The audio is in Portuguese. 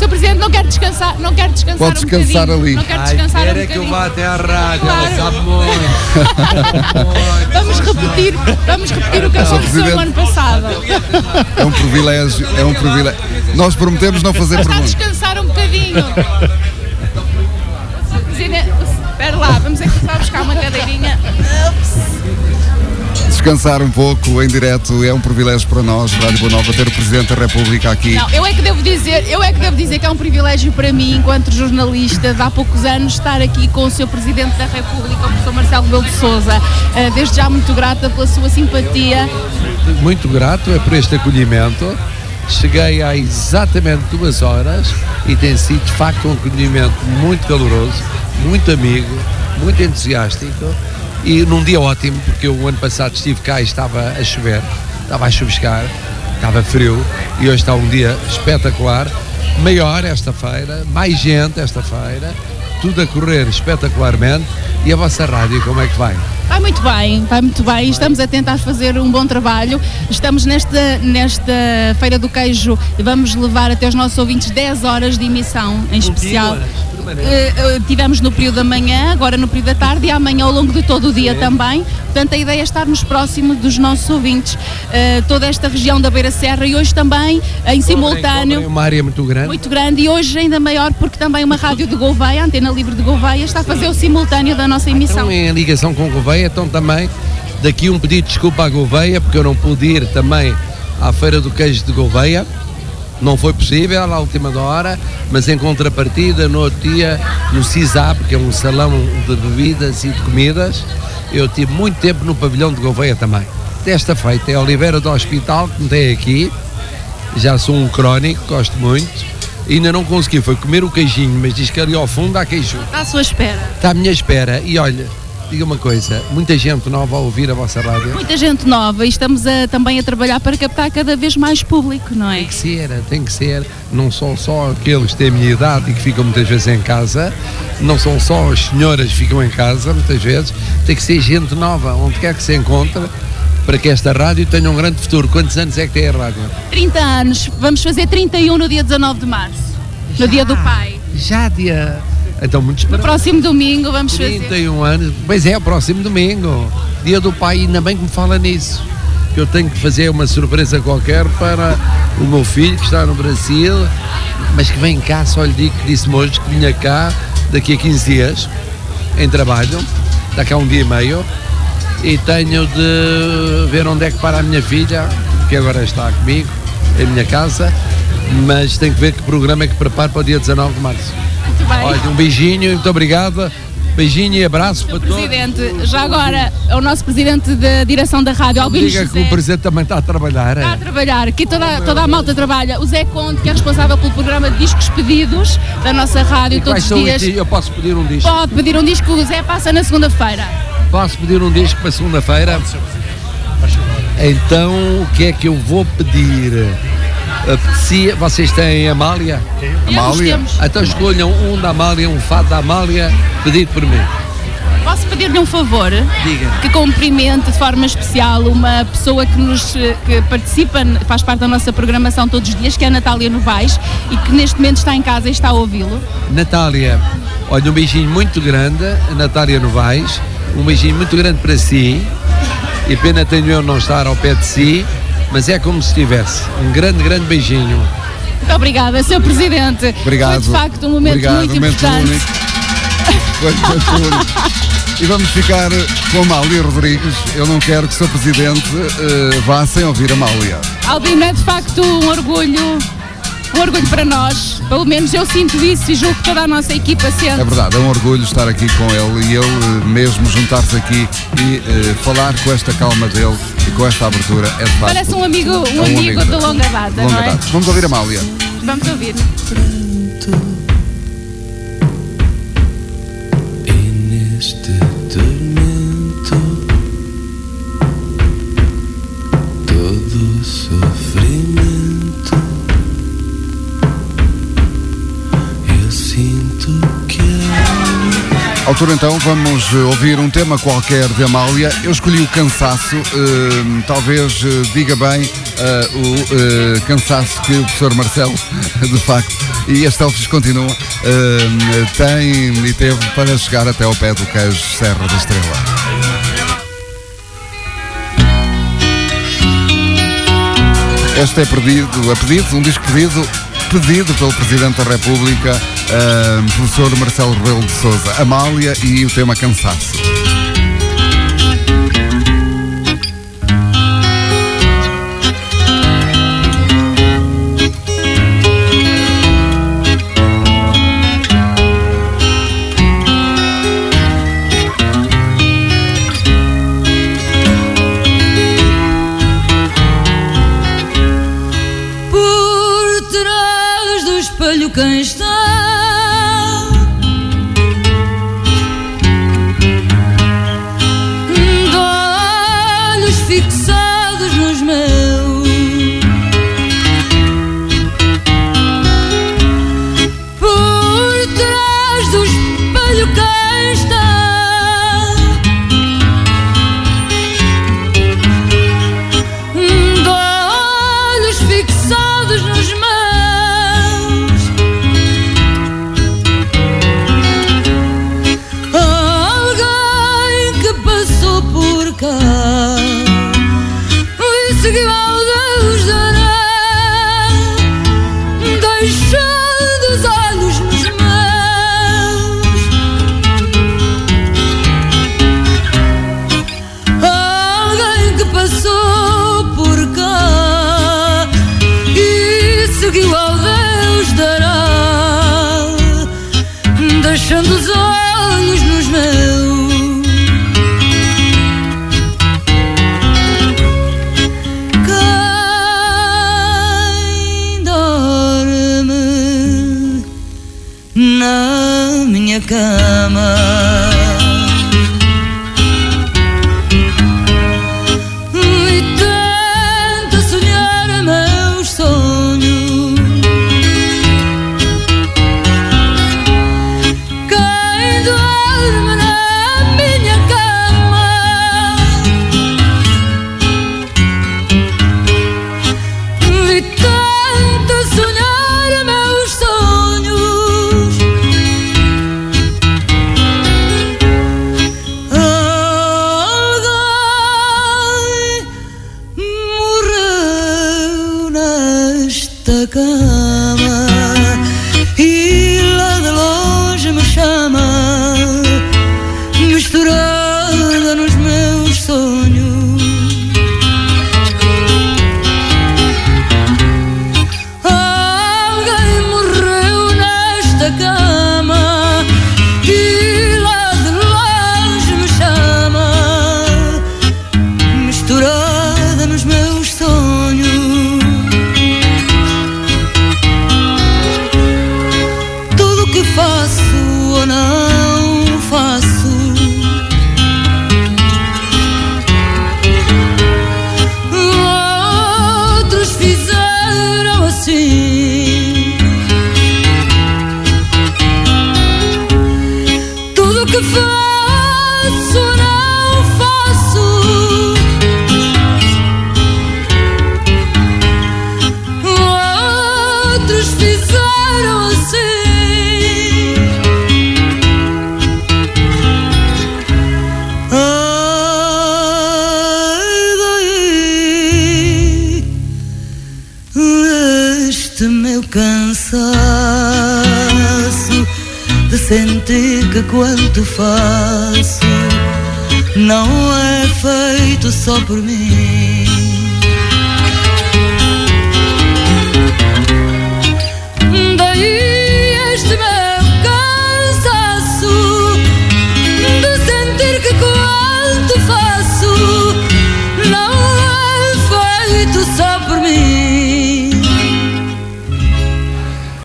Sr. Presidente, não quero descansar Pode descansar ali. Não quero descansar um bocadinho. Que eu vá até à rádio, Claro. ela sabe muito. Vamos repetir o que aconteceu no ano passado. É um privilégio. Nós prometemos não fazer Está a perguntas. descansar um bocadinho. Sr. Presidente, espera lá, vamos começar a buscar uma cadeirinha. Descansar um pouco em direto é um privilégio para nós, Rádio Boa Nova, ter o Presidente da República aqui. Não, eu é que devo dizer que é um privilégio para mim, enquanto jornalista, de há poucos anos, estar aqui com o Sr. Presidente da República, o professor Marcelo Rebelo de Sousa. Desde já muito grata pela sua simpatia. Muito grato é por este acolhimento. Cheguei há exatamente 2 horas e tem sido de facto um acolhimento muito caloroso, muito amigo, muito entusiástico e num dia ótimo, porque o ano passado estive cá e estava a chover, estava a chuviscar, estava frio e hoje está um dia espetacular, maior esta feira, mais gente esta feira, tudo a correr espetacularmente. E a vossa rádio, como é que vai? Vai muito bem. Estamos a tentar fazer um bom trabalho. Estamos nesta Feira do Queijo e vamos levar até os nossos ouvintes 10 horas de emissão em especial. Tivemos no período da manhã, agora no período da tarde e amanhã ao longo de todo o dia também. Portanto, a ideia é estarmos próximos dos nossos ouvintes, toda esta região da Beira Serra e hoje também em simultâneo. É uma área muito grande. Muito grande e hoje ainda maior porque também uma rádio de Gouveia, a Antena Livre de Gouveia, está a fazer o simultâneo da nossa emissão. Então, em ligação com Gouveia, então também daqui um pedido de desculpa à Gouveia, porque eu não pude ir também à Feira do Queijo de Gouveia. Não foi possível à última hora, mas em contrapartida, no outro dia, no CISAP, que é um salão de bebidas e de comidas, eu tive muito tempo no pavilhão de Gouveia também. Desta feita é Oliveira do Hospital, que me tem aqui, já sou um crónico, gosto muito, ainda não consegui, foi comer o queijinho, mas diz que ali ao fundo há queijo. Está à sua espera. Está à minha espera, e olha, diga uma coisa, muita gente nova a ouvir a vossa rádio. Muita gente nova e estamos também a trabalhar para captar cada vez mais público, não é? Tem que ser, não são só aqueles que têm a minha idade e que ficam muitas vezes em casa, não são só as senhoras que ficam em casa muitas vezes, tem que ser gente nova, onde quer que se encontre, para que esta rádio tenha um grande futuro. Quantos anos é que tem a rádio? 30 anos, vamos fazer 31 no dia 19 de março, no dia do pai. Já dia... Então, muitos No próximo domingo vamos 31 anos, pois é, o próximo domingo, dia do pai, ainda bem que me fala nisso, que eu tenho que fazer uma surpresa qualquer para o meu filho que está no Brasil, mas que vem cá, só lhe digo que disse-me hoje que vinha cá daqui a 15 dias, em trabalho, daqui a um dia e meio, e tenho de ver onde é que para a minha filha, que agora está comigo, em minha casa, mas tenho que ver que programa é que preparo para o dia 19 de março. Muito bem. Olha, um beijinho, muito obrigado. Beijinho e abraço para todos. Presidente, já agora, é o nosso presidente da direção da rádio, Albino Diga José. que o presidente também está a trabalhar. Está a trabalhar, aqui toda a malta trabalha. O Zé Conde, que é responsável pelo programa de discos pedidos da nossa rádio, todos os dias. Eu posso pedir um disco? Pode pedir um disco, o Zé passa na segunda-feira. Posso pedir um disco para segunda-feira? Então, o que é que eu vou pedir? Vocês têm Amália? Temos. Então escolham um da Amália, um fado da Amália, pedido por mim. Posso pedir-lhe um favor? Diga. Que cumprimente de forma especial uma pessoa que participa, faz parte da nossa programação todos os dias, que é a Natália Novaes, e que neste momento está em casa e está a ouvi-lo. Natália, olha, um beijinho muito grande, a Natália Novaes, um beijinho muito grande para si, e pena tenho eu não estar ao pé de si, mas é como se estivesse. Um grande, grande beijinho. Muito obrigada, Sr. Presidente. Obrigado. Foi de facto um momento muito importante. Foi muito único. E vamos ficar com a Amália Rodrigues. Eu não quero que o Sr. Presidente vá sem ouvir a Amália. Albino, é de facto um orgulho para nós. Pelo menos eu sinto isso e julgo que toda a nossa equipa sente. É verdade, é um orgulho estar aqui com ele e ele mesmo juntar-se aqui e falar com esta calma dele e com esta abertura é de facto. Parece um amigo de longa data, não é? Vamos ouvir a Amália. Vamos ouvir. Neste tormento, todo sofrimento, eu sinto que À altura então vamos ouvir um tema qualquer de Amália. Eu escolhi o cansaço, talvez diga bem o cansaço que o professor Marcelo, de facto, e as selfies continuam, tem e teve para chegar até ao pé do queijo Serra da Estrela. Este é um disco pedido pelo Presidente da República, professor Marcelo Rebelo de Sousa, Amália, e o tema Cansaço. Quem está de olhos fixados nos meus, por trás do espelho quem está de olhos fixados nos meus. Deixando os olhos nos meus. Quem dorme na minha cama e tenta sonhar meus sonhos. Cama e lá de longe me chama, misturada nos meus sonhos. Alguém morreu nesta cama e lá de longe me chama, misturada nos meus sonhos. Faço ou não faço, outros fizeram assim. Tudo que faço ou não faço, outros fizeram assim. Meu cansaço de sentir que quanto faço não é feito só por mim.